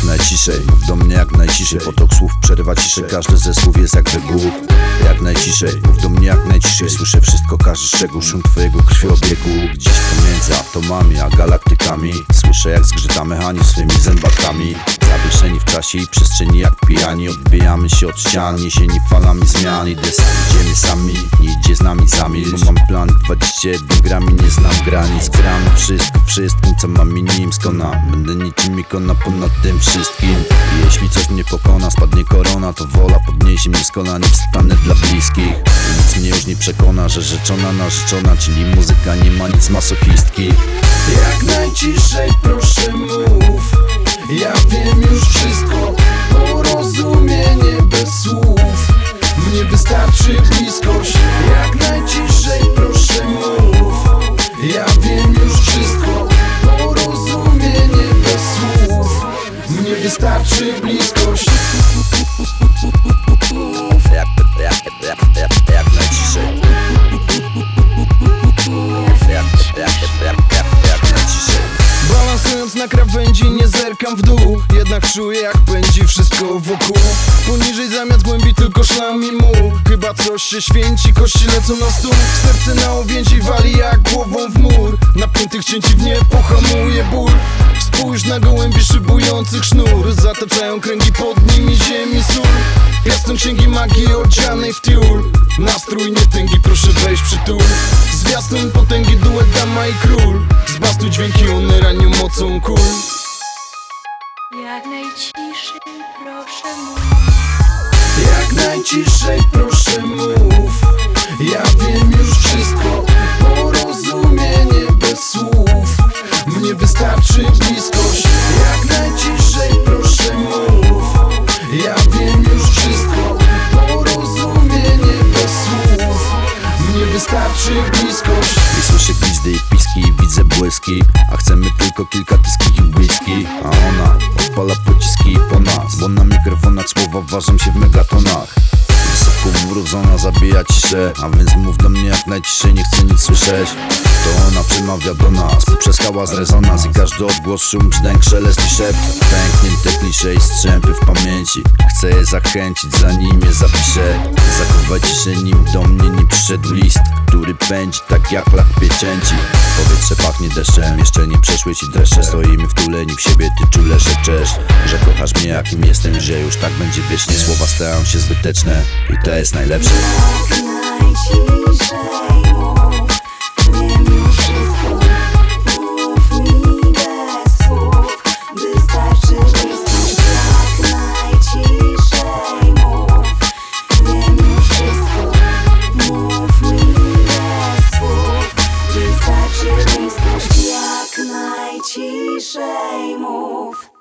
jak najciszej, mów do mnie jak najciszej. Potok słów przerywa ciszę, każdy ze słów jest jak wygłup. Jak najciszej, mów do mnie jak najciszej. Słyszę wszystko, każdy szczegół, szum twojego krwiobiegu. Gdzieś pomiędzy atomami a galaktykami słyszę jak zgrzyta mechanizm swymi zębatkami. Zawieszeni w czasie i przestrzeni jak pijani, odbijamy się od ścian, niesieni falami zmian. Idziemy sami, nie idzie z nami zamilcz, bo mam plan 21 grami, nie znam granic. Gram wszystko, wszystkim co mam i nim skonam. Będę niczym ikona ponad tym wszystkim. I jeśli coś mnie pokona, spadnie korona, to wola podniesie mnie z kolan i wstanę dla bliskich. I nic mnie już nie przekona, że rzeczona narzeczona, czyli muzyka nie ma nic masochistki. Jak najciszej proszę mów, ja wiem już wszystko. Porozumienie bez słów, mnie wystarczy bliskość. Jak najciszej proszę mów, ja wiem już wszystko. Porozumienie bez słów, mnie wystarczy bliskość. Jak najciszej. Jak najciszej. Balansując na krawędzi nie zerkam w dół, jednak czuję jak pędzi wszystko wokół. Poniżej zamiast głębi tylko szlam i muł. Chyba coś się święci, kości lecą na stół. Serce na uwięzi wali jak głową w mur. Napiętych cięci w nie pohamuje ból. Spójrz na gołębi szybujących sznur, zataczają kręgi pod nimi ziemi sól. Piastem księgi magii odzianej w tiul. Nastrój nie tęgi, proszę wejść przytul. Zwiastun potęgi, duet dama i król. Zbastuj dźwięki, one ranią mocą kul. Jak najciszej proszę mów. Jak najciszej proszę mów, ja wiem już wszystko. Porozumienie bez słów, mnie wystarczy bliskość. Jak najciszej proszę mów, ja wiem już wszystko. Porozumienie bez słów, mnie wystarczy bliskość. I słyszę glizdy i piski i widzę błyski, a chcemy tylko kilka tyskich i whisky. A ona odpala pociski po nas, bo na mikrofonach słowa ważą się w megatonach. Wysoko urodzona zabija ciszę, a więc mów do mnie jak najciszej, nie chcę nic słyszeć. To ona przemawia do nas, poprzez hałas rezonans i każdy odgłos, szum, brzdęk, szelest i szept. Pęknięte klisze i strzępy w pamięci, chcę je zachęcić zanim je zapiszę. Zachowaj ciszę, nim do mnie nie przyszedł list, który pędzi tak jak lach pieczęci. Powietrze pachnie deszczem, jeszcze nie przeszły ci dreszcze. Stoimy wtuleni w siebie, ty czule szepczesz, że kochasz mnie jakim jestem, że już tak będzie wiecznie. Słowa stają się zbyteczne i to jest najlepsze. Jak najciszej mów, wiem już wszystko. Mów mi bez słów, wystarczy bliskość. Jak najciszej mów, wiem już wszystko. Mów mi bez słów, wystarczy bliskość. Jak najciszej mów.